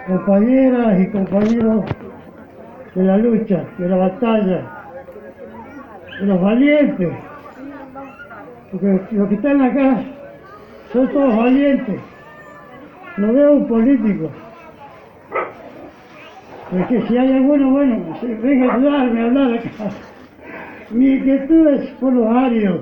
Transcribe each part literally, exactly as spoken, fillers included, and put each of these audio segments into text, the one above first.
compañeras y compañeros de la lucha, de la batalla, de los valientes, porque los que están acá son todos valientes. No veo un político. Porque si hay alguno, bueno, venga a ayudarme a hablar acá. Mi inquietud es por los arios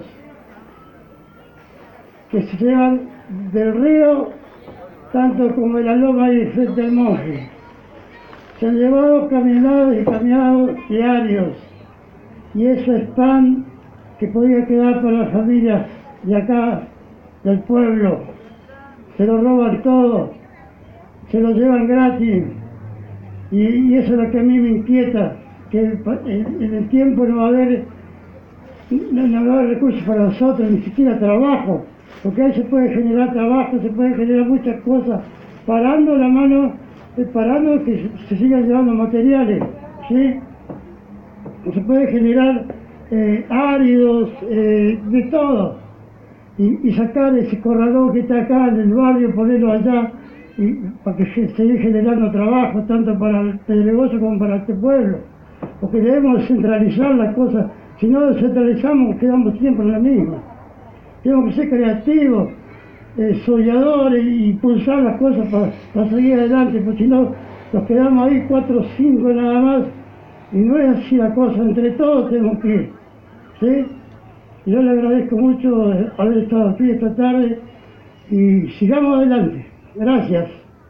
que se llevan del río, tanto como de la loma y frente al monje. Se han llevado caminados y caminados diarios. Y eso es pan que podía quedar para las familias de acá, del pueblo. Se lo roban todo, se lo llevan gratis. Y, y eso es lo que a mí me inquieta, que en, en el tiempo no va a haber, no, no va a haber recursos para nosotros, ni siquiera trabajo, porque ahí se puede generar trabajo, se pueden generar muchas cosas, parando la mano, parando que se, se sigan llevando materiales, ¿sí? Se puede generar eh, áridos, eh, de todo, y, y sacar ese corralón que está acá en el barrio, ponerlo allá, y para que se siga generando trabajo tanto para el negocio como para este pueblo, porque debemos centralizar las cosas. Si no descentralizamos quedamos siempre en la misma. Tenemos que ser creativos, eh, soñadores y impulsar las cosas para, para seguir adelante, porque si no nos quedamos ahí cuatro o cinco nada más y no es así la cosa. Entre todos tenemos que ir, ¿sí? Yo le agradezco mucho haber estado aquí esta tarde y sigamos adelante. Gracias.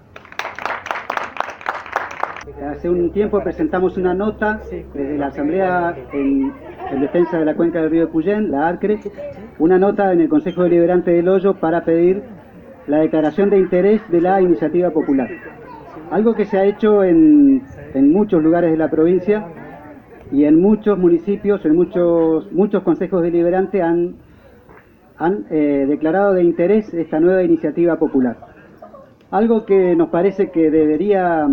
Hace un tiempo presentamos una nota desde la Asamblea en, en defensa de la cuenca del río Puyén, la ARCRE, una nota en el Consejo Deliberante del Hoyo para pedir la declaración de interés de la iniciativa popular. Algo que se ha hecho en, en muchos lugares de la provincia y en muchos municipios, en muchos, muchos consejos deliberantes han, han eh, declarado de interés esta nueva iniciativa popular. Algo que nos parece que debería,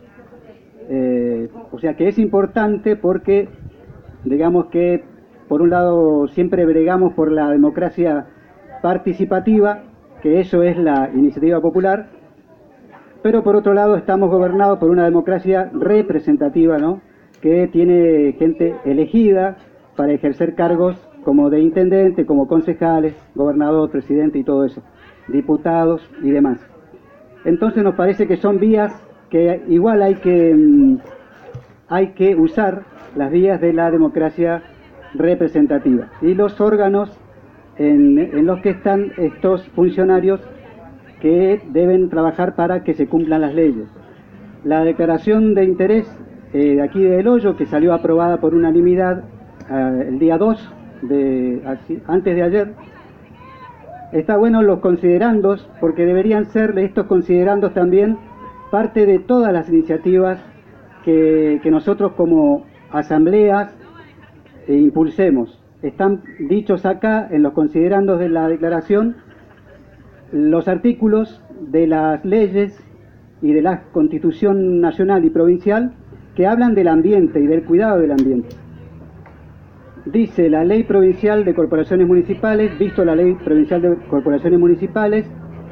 eh, o sea, que es importante porque, digamos que, por un lado, siempre bregamos por la democracia participativa, que eso es la iniciativa popular, pero por otro lado estamos gobernados por una democracia representativa, ¿no?, que tiene gente elegida para ejercer cargos como de intendente, como concejales, gobernador, presidente y todo eso, diputados y demás. Entonces nos parece que son vías que igual hay que, hay que usar, las vías de la democracia representativa. Y los órganos en, en los que están estos funcionarios que deben trabajar para que se cumplan las leyes. La declaración de interés eh, de aquí del Hoyo, que salió aprobada por unanimidad eh, el día dos, de, antes de ayer, está bueno los considerandos, porque deberían ser estos considerandos también parte de todas las iniciativas que, que nosotros como asambleas eh, impulsemos. Están dichos acá en los considerandos de la declaración los artículos de las leyes y de la Constitución nacional y provincial que hablan del ambiente y del cuidado del ambiente. Dice la Ley Provincial de Corporaciones Municipales, visto la Ley Provincial de Corporaciones Municipales,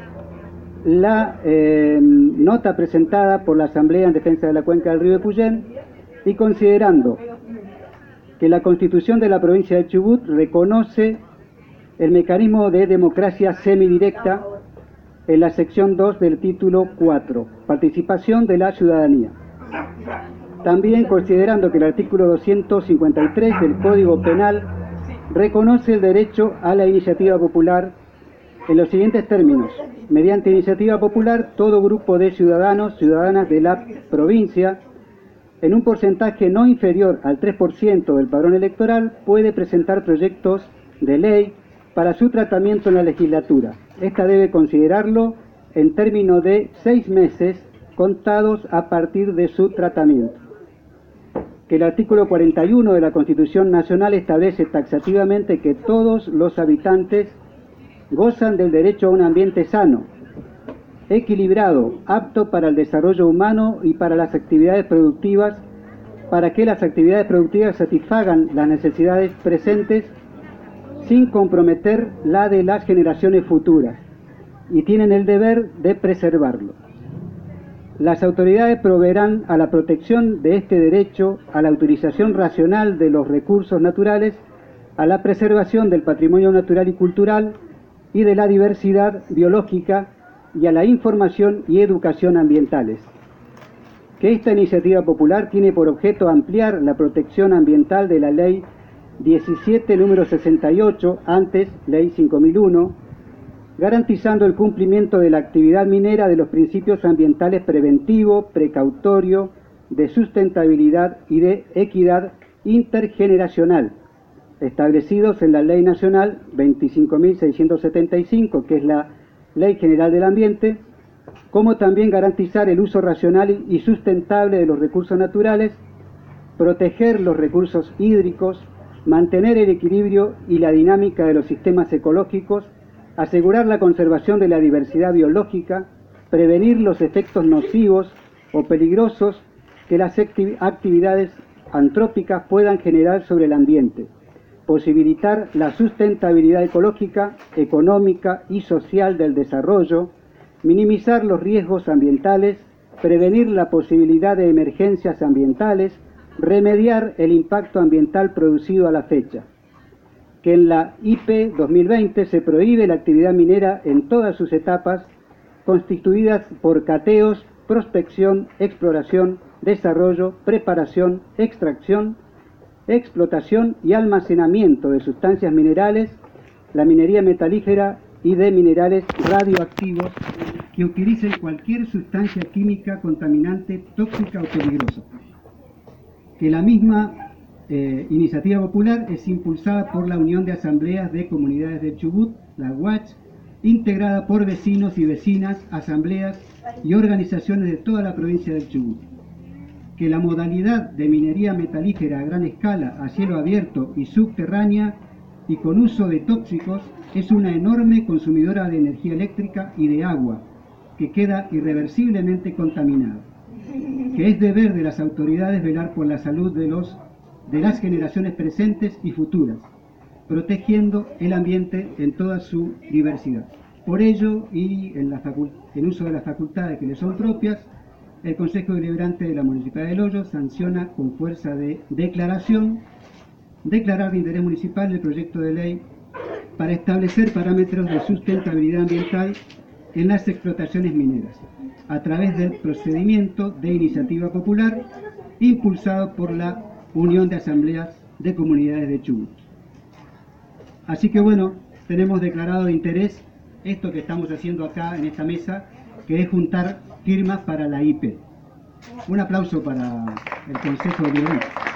la eh, nota presentada por la Asamblea en Defensa de la Cuenca del Río de Puyén, y considerando que la Constitución de la provincia de Chubut reconoce el mecanismo de democracia semidirecta en la sección dos del título cuatro, participación de la ciudadanía. También considerando que el artículo doscientos cincuenta y tres del Código Penal reconoce el derecho a la iniciativa popular en los siguientes términos: mediante iniciativa popular, todo grupo de ciudadanos, ciudadanas de la provincia, en un porcentaje no inferior al tres por ciento del padrón electoral, puede presentar proyectos de ley para su tratamiento en la legislatura. Esta debe considerarlo en términos de seis meses contados a partir de su tratamiento. Que el artículo cuarenta y uno de la Constitución Nacional establece taxativamente que todos los habitantes gozan del derecho a un ambiente sano, equilibrado, apto para el desarrollo humano y para las actividades productivas, para que las actividades productivas satisfagan las necesidades presentes sin comprometer la de las generaciones futuras, y tienen el deber de preservarlo. Las autoridades proveerán a la protección de este derecho, a la utilización racional de los recursos naturales, a la preservación del patrimonio natural y cultural y de la diversidad biológica y a la información y educación ambientales. Que esta iniciativa popular tiene por objeto ampliar la protección ambiental de la Ley diecisiete, número sesenta y ocho, antes Ley cinco mil uno, garantizando el cumplimiento de la actividad minera de los principios ambientales preventivo, precautorio, de sustentabilidad y de equidad intergeneracional, establecidos en la Ley Nacional veinticinco mil seiscientos setenta y cinco, que es la Ley General del Ambiente, como también garantizar el uso racional y sustentable de los recursos naturales, proteger los recursos hídricos, mantener el equilibrio y la dinámica de los sistemas ecológicos, asegurar la conservación de la diversidad biológica, prevenir los efectos nocivos o peligrosos que las actividades antrópicas puedan generar sobre el ambiente, posibilitar la sustentabilidad ecológica, económica y social del desarrollo, minimizar los riesgos ambientales, prevenir la posibilidad de emergencias ambientales, remediar el impacto ambiental producido a la fecha. Que en la I P dos mil veinte se prohíbe la actividad minera en todas sus etapas, constituidas por cateos, prospección, exploración, desarrollo, preparación, extracción, explotación y almacenamiento de sustancias minerales, la minería metalífera y de minerales radioactivos que utilicen cualquier sustancia química contaminante, tóxica o peligrosa. Que la misma eh, iniciativa popular es impulsada por la Unión de Asambleas de Comunidades del Chubut, la U A C H, integrada por vecinos y vecinas, asambleas y organizaciones de toda la provincia del Chubut. Que la modalidad de minería metalífera a gran escala, a cielo abierto y subterránea y con uso de tóxicos es una enorme consumidora de energía eléctrica y de agua, que queda irreversiblemente contaminada. Que es deber de las autoridades velar por la salud de, los, de las generaciones presentes y futuras, protegiendo el ambiente en toda su diversidad. Por ello, y en, la en uso de las facultades que le son propias, el Consejo Deliberante de la Municipalidad del Hoyo sanciona con fuerza de declaración, declarar de interés municipal el proyecto de ley para establecer parámetros de sustentabilidad ambiental en las explotaciones mineras, a través del procedimiento de iniciativa popular impulsado por la Unión de Asambleas de Comunidades de Chubut. Así que bueno, tenemos declarado de interés esto que estamos haciendo acá en esta mesa, que es juntar firmas para la I P. Un aplauso para el Consejo Deliberante.